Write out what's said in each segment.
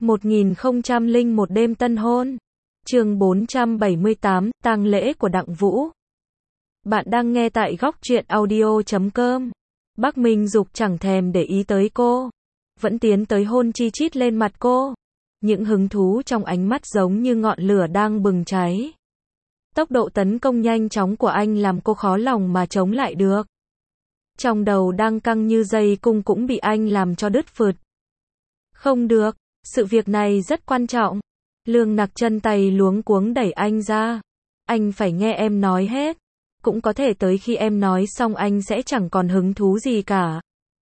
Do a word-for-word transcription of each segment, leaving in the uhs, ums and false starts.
một nghìn không trăm lẻ một đêm tân hôn. Chương bốn trăm bảy mươi tám, tang lễ của Đặng Vũ. Bạn đang nghe tại góc truyện audio chấm com. Bác Minh Dục chẳng thèm để ý tới cô, vẫn tiến tới hôn chi chít lên mặt cô. Những hứng thú trong ánh mắt giống như ngọn lửa đang bừng cháy. Tốc độ tấn công nhanh chóng của anh làm cô khó lòng mà chống lại được. Trong đầu đang căng như dây cung cũng bị anh làm cho đứt phượt. Không được, sự việc này rất quan trọng. Lương Nặc chân tay luống cuống đẩy anh ra. Anh phải nghe em nói hết. Cũng có thể tới khi em nói xong anh sẽ chẳng còn hứng thú gì cả.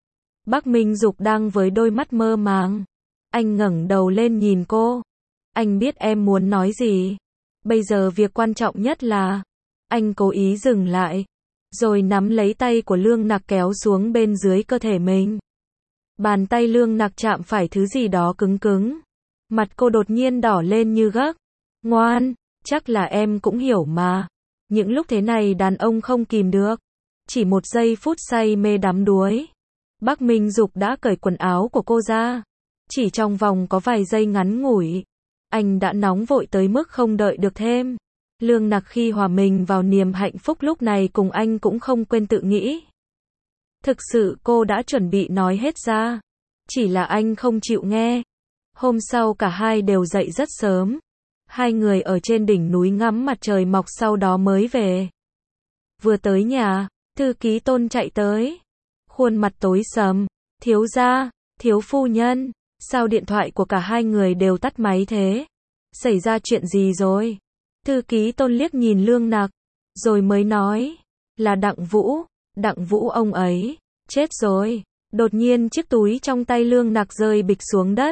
Bác Minh Dục đang với đôi mắt mơ màng. Anh ngẩng đầu lên nhìn cô. Anh biết em muốn nói gì. Bây giờ việc quan trọng nhất là... Anh cố ý dừng lại. Rồi nắm lấy tay của Lương Nặc kéo xuống bên dưới cơ thể mình. Bàn tay Lương Nặc chạm phải thứ gì đó cứng cứng. Mặt cô đột nhiên đỏ lên như gấc. Ngoan, chắc là em cũng hiểu mà. Những lúc thế này đàn ông không kìm được. Chỉ một giây phút say mê đắm đuối. Bác Minh Dục đã cởi quần áo của cô ra. Chỉ trong vòng có vài giây ngắn ngủi. Anh đã nóng vội tới mức không đợi được thêm. Lương Nặc khi hòa mình vào niềm hạnh phúc lúc này cùng anh cũng không quên tự nghĩ. Thực sự cô đã chuẩn bị nói hết ra. Chỉ là anh không chịu nghe. Hôm sau cả hai đều dậy rất sớm. Hai người ở trên đỉnh núi ngắm mặt trời mọc sau đó mới về. Vừa tới nhà, thư ký Tôn chạy tới. Khuôn mặt tối sầm. Thiếu gia, thiếu phu nhân, sao điện thoại của cả hai người đều tắt máy thế? Xảy ra chuyện gì rồi? Thư ký Tôn liếc nhìn Lương Nặc, rồi mới nói, là Đặng Vũ, Đặng Vũ ông ấy, chết rồi. Đột nhiên chiếc túi trong tay Lương Nặc rơi bịch xuống đất.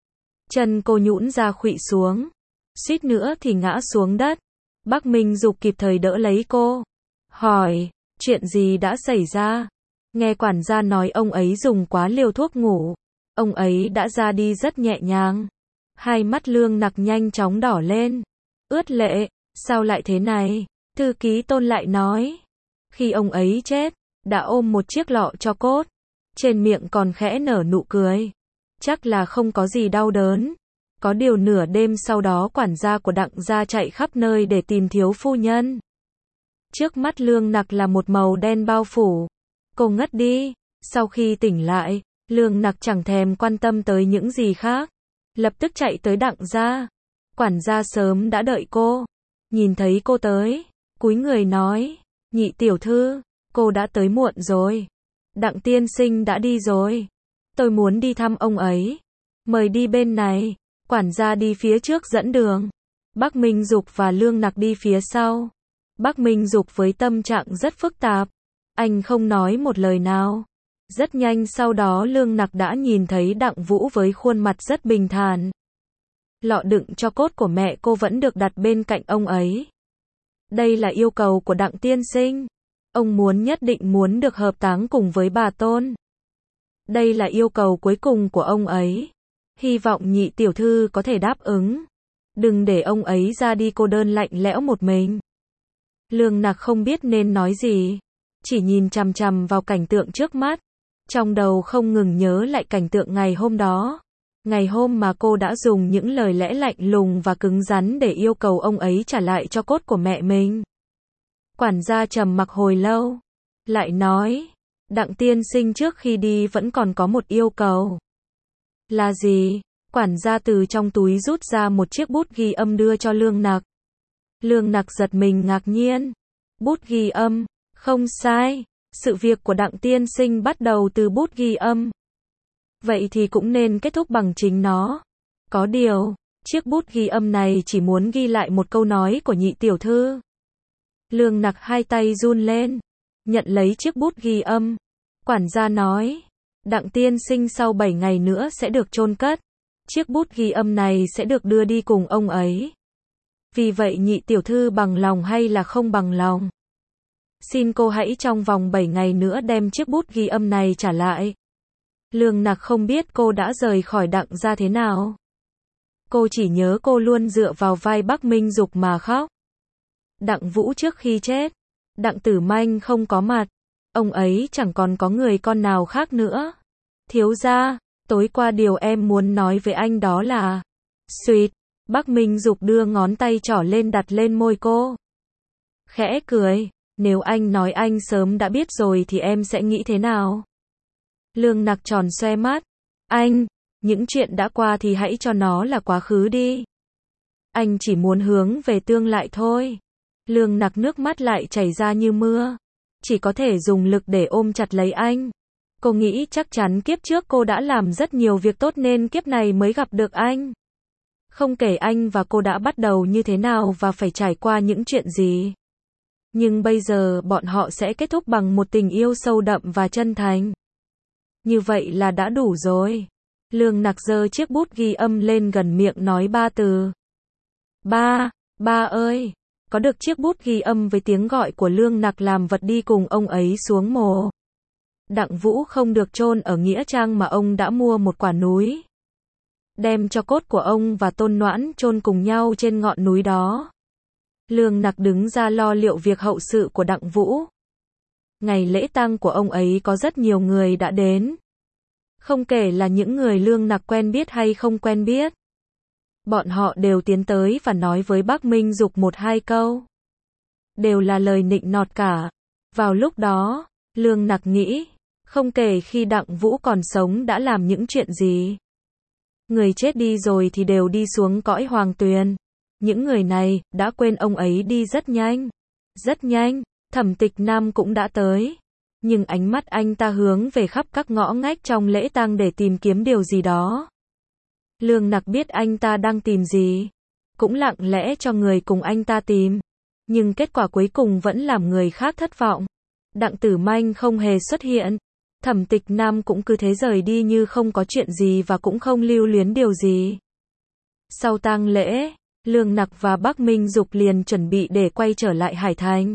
Chân cô nhũn ra khuỵu xuống, suýt nữa thì ngã xuống đất. Bác Minh Dục kịp thời đỡ lấy cô, hỏi, chuyện gì đã xảy ra? Nghe quản gia nói ông ấy dùng quá liều thuốc ngủ, ông ấy đã ra đi rất nhẹ nhàng. Hai mắt Lương Nặc nhanh chóng đỏ lên, ướt lệ, sao lại thế này? Thư ký Tôn lại nói, khi ông ấy chết, đã ôm một chiếc lọ tro cốt, trên miệng còn khẽ nở nụ cười, chắc là không có gì đau đớn. Có điều nửa đêm sau đó quản gia của Đặng gia chạy khắp nơi để tìm thiếu phu nhân. Trước mắt Lương Nặc là một màu đen bao phủ. Cô ngất đi. Sau khi tỉnh lại, Lương Nặc chẳng thèm quan tâm tới những gì khác. Lập tức chạy tới Đặng gia. Quản gia sớm đã đợi cô. Nhìn thấy cô tới, cúi người nói, nhị tiểu thư, cô đã tới muộn rồi. Đặng tiên sinh đã đi rồi. Tôi muốn đi thăm ông ấy. Mời đi bên này. Quản gia đi phía trước dẫn đường. Bác Minh Dục và Lương Nặc đi phía sau. Bác Minh Dục với tâm trạng rất phức tạp. Anh không nói một lời nào. Rất nhanh sau đó Lương Nặc đã nhìn thấy Đặng Vũ với khuôn mặt rất bình thản. Lọ đựng tro cốt của mẹ cô vẫn được đặt bên cạnh ông ấy. Đây là yêu cầu của Đặng tiên sinh. Ông muốn nhất định muốn được hợp táng cùng với bà Tôn. Đây là yêu cầu cuối cùng của ông ấy. Hy vọng nhị tiểu thư có thể đáp ứng. Đừng để ông ấy ra đi cô đơn lạnh lẽo một mình. Lương Nặc không biết nên nói gì. Chỉ nhìn chằm chằm vào cảnh tượng trước mắt. Trong đầu không ngừng nhớ lại cảnh tượng ngày hôm đó. Ngày hôm mà cô đã dùng những lời lẽ lạnh lùng và cứng rắn để yêu cầu ông ấy trả lại cho cốt của mẹ mình. Quản gia trầm mặc hồi lâu. Lại nói, Đặng tiên sinh trước khi đi vẫn còn có một yêu cầu. Là gì? Quản gia từ trong túi rút ra một chiếc bút ghi âm đưa cho Lương Nặc. Lương Nặc giật mình ngạc nhiên. Bút ghi âm, không sai. Sự việc của Đặng tiên sinh bắt đầu từ bút ghi âm. Vậy thì cũng nên kết thúc bằng chính nó. Có điều, chiếc bút ghi âm này chỉ muốn ghi lại một câu nói của nhị tiểu thư. Lương Nặc hai tay run lên, nhận lấy chiếc bút ghi âm. Quản gia nói, Đặng tiên sinh sau bảy ngày nữa sẽ được chôn cất. Chiếc bút ghi âm này sẽ được đưa đi cùng ông ấy. Vì vậy nhị tiểu thư bằng lòng hay là không bằng lòng? Xin cô hãy trong vòng bảy ngày nữa đem chiếc bút ghi âm này trả lại. Lương Nặc không biết cô đã rời khỏi Đặng gia thế nào. Cô chỉ nhớ cô luôn dựa vào vai Bác Minh Dục mà khóc. Đặng Vũ trước khi chết, Đặng Tử Manh không có mặt. Ông ấy chẳng còn có người con nào khác nữa. Thiếu gia, Tối qua điều em muốn nói với anh đó là... Xuyệt, Bắc Minh Dục đưa ngón tay trỏ lên đặt lên môi cô. Khẽ cười, nếu anh nói anh sớm đã biết rồi thì em sẽ nghĩ thế nào? Lương Nặc tròn xoe mắt. Anh, những chuyện đã qua thì hãy cho nó là quá khứ đi. Anh chỉ muốn hướng về tương lai thôi. Lương Nặc nước mắt lại chảy ra như mưa. Chỉ có thể dùng lực để ôm chặt lấy anh. Cô nghĩ chắc chắn kiếp trước cô đã làm rất nhiều việc tốt nên kiếp này mới gặp được anh. Không kể anh và cô đã bắt đầu như thế nào và phải trải qua những chuyện gì. Nhưng bây giờ bọn họ sẽ kết thúc bằng một tình yêu sâu đậm và chân thành. Như vậy là đã đủ rồi. Lương Nặc giơ chiếc bút ghi âm lên gần miệng nói ba từ. Ba, ba ơi. Có được chiếc bút ghi âm với tiếng gọi của Lương Nặc làm vật đi cùng ông ấy xuống mồ. Đặng Vũ không được chôn ở nghĩa trang mà ông đã mua một quả núi. Đem cho cốt của ông và Tôn Noãn chôn cùng nhau trên ngọn núi đó. Lương Nặc đứng ra lo liệu việc hậu sự của Đặng Vũ. Ngày lễ tang của ông ấy có rất nhiều người đã đến. Không kể là những người Lương Nặc quen biết hay không quen biết. Bọn họ đều tiến tới và nói với Bắc Minh Dục một hai câu. Đều là lời nịnh nọt cả. Vào lúc đó, Lương Nặc nghĩ, không kể khi Đặng Vũ còn sống đã làm những chuyện gì. Người chết đi rồi thì đều đi xuống cõi hoàng tuyền. Những người này đã quên ông ấy đi rất nhanh. Rất nhanh, Thẩm Tịch Nam cũng đã tới. Nhưng ánh mắt anh ta hướng về khắp các ngõ ngách trong lễ tang để tìm kiếm điều gì đó. Lương Nặc biết anh ta đang tìm gì. Cũng lặng lẽ cho người cùng anh ta tìm. Nhưng kết quả cuối cùng vẫn làm người khác thất vọng. Đặng Tử Manh không hề xuất hiện. Thẩm Tịch Nam cũng cứ thế rời đi như không có chuyện gì và cũng không lưu luyến điều gì. Sau tang lễ, Lương Nặc và Bắc Minh Dục liền chuẩn bị để quay trở lại Hải Thành.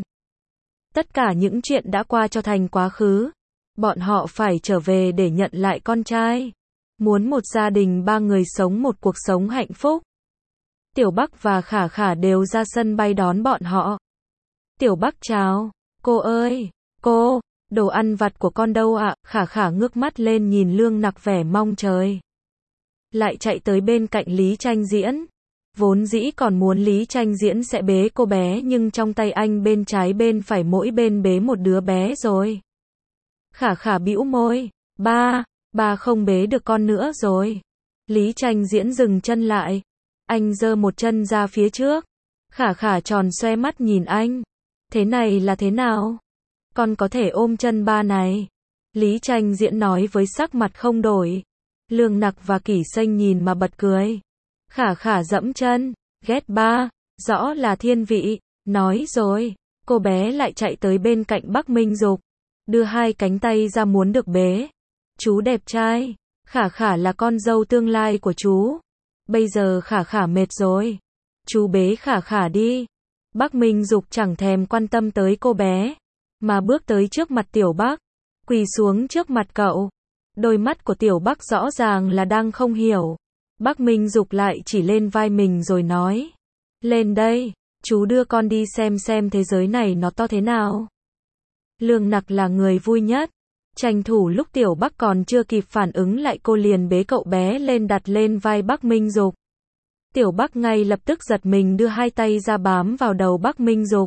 Tất cả những chuyện đã qua cho thành quá khứ. Bọn họ phải trở về để nhận lại con trai. Muốn một gia đình ba người sống một cuộc sống hạnh phúc. Tiểu Bắc và Khả Khả đều ra sân bay đón bọn họ. Tiểu Bắc chào. Cô ơi, cô, đồ ăn vặt của con đâu ạ? Khả Khả ngước mắt lên nhìn Lương Nặc vẻ mong chờ. Lại chạy tới bên cạnh Lý Tranh Diễn. Vốn dĩ còn muốn Lý Tranh Diễn sẽ bế cô bé nhưng trong tay anh bên trái bên phải mỗi bên bế một đứa bé rồi. Khả Khả bĩu môi. Ba, ba không bế được con nữa rồi. Lý Tranh Diễn dừng chân lại. Anh giơ một chân ra phía trước. Khả Khả tròn xoe mắt nhìn anh. Thế này là thế nào? Con có thể ôm chân ba này. Lý Tranh Diễn nói với sắc mặt không đổi. Lương Nặc và Kỷ Xanh nhìn mà bật cười. Khả Khả dẫm chân. Ghét ba. Rõ là thiên vị. Nói rồi. Cô bé lại chạy tới bên cạnh Bắc Minh Dục. Đưa hai cánh tay ra muốn được bế. Chú đẹp trai. Khả Khả là con dâu tương lai của chú. Bây giờ Khả Khả mệt rồi. Chú bế Khả Khả đi. Bắc Minh Dục chẳng thèm quan tâm tới cô bé. Mà bước tới trước mặt Tiểu Bắc. Quỳ xuống trước mặt cậu. Đôi mắt của Tiểu Bắc rõ ràng là đang không hiểu. Bắc Minh Dục lại chỉ lên vai mình rồi nói. Lên đây, chú đưa con đi xem xem thế giới này nó to thế nào. Lương Nặc là người vui nhất. Tranh thủ lúc Tiểu Bắc còn chưa kịp phản ứng lại cô liền bế cậu bé lên đặt lên vai Bắc Minh Dục. Tiểu Bắc ngay lập tức giật mình đưa hai tay ra bám vào đầu Bắc Minh Dục.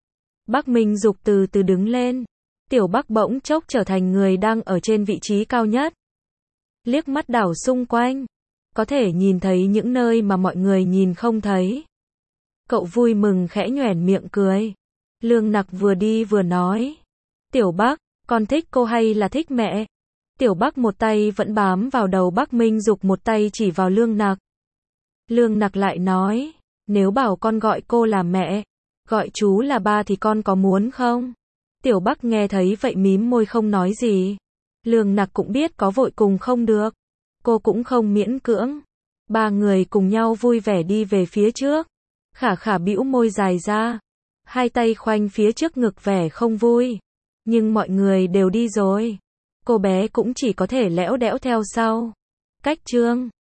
Bắc Minh Dục từ từ đứng lên. Tiểu Bắc bỗng chốc trở thành người đang ở trên vị trí cao nhất. Liếc mắt đảo xung quanh. Có thể nhìn thấy những nơi mà mọi người nhìn không thấy. Cậu vui mừng khẽ nhoẻn miệng cười. Lương Nặc vừa đi vừa nói. Tiểu Bắc, con thích cô hay là thích mẹ? Tiểu Bắc một tay vẫn bám vào đầu Bắc Minh Dục một tay chỉ vào Lương Nặc. Lương Nặc lại nói. Nếu bảo con gọi cô là mẹ, gọi chú là ba thì con có muốn không? Tiểu Bắc nghe thấy vậy mím môi không nói gì. Lương Nặc cũng biết có vội cùng không được. Cô cũng không miễn cưỡng. Ba người cùng nhau vui vẻ đi về phía trước. Khả Khả bĩu môi dài ra. Hai tay khoanh phía trước ngực vẻ không vui. Nhưng mọi người đều đi rồi. Cô bé cũng chỉ có thể lẽo đẽo theo sau. Cách chương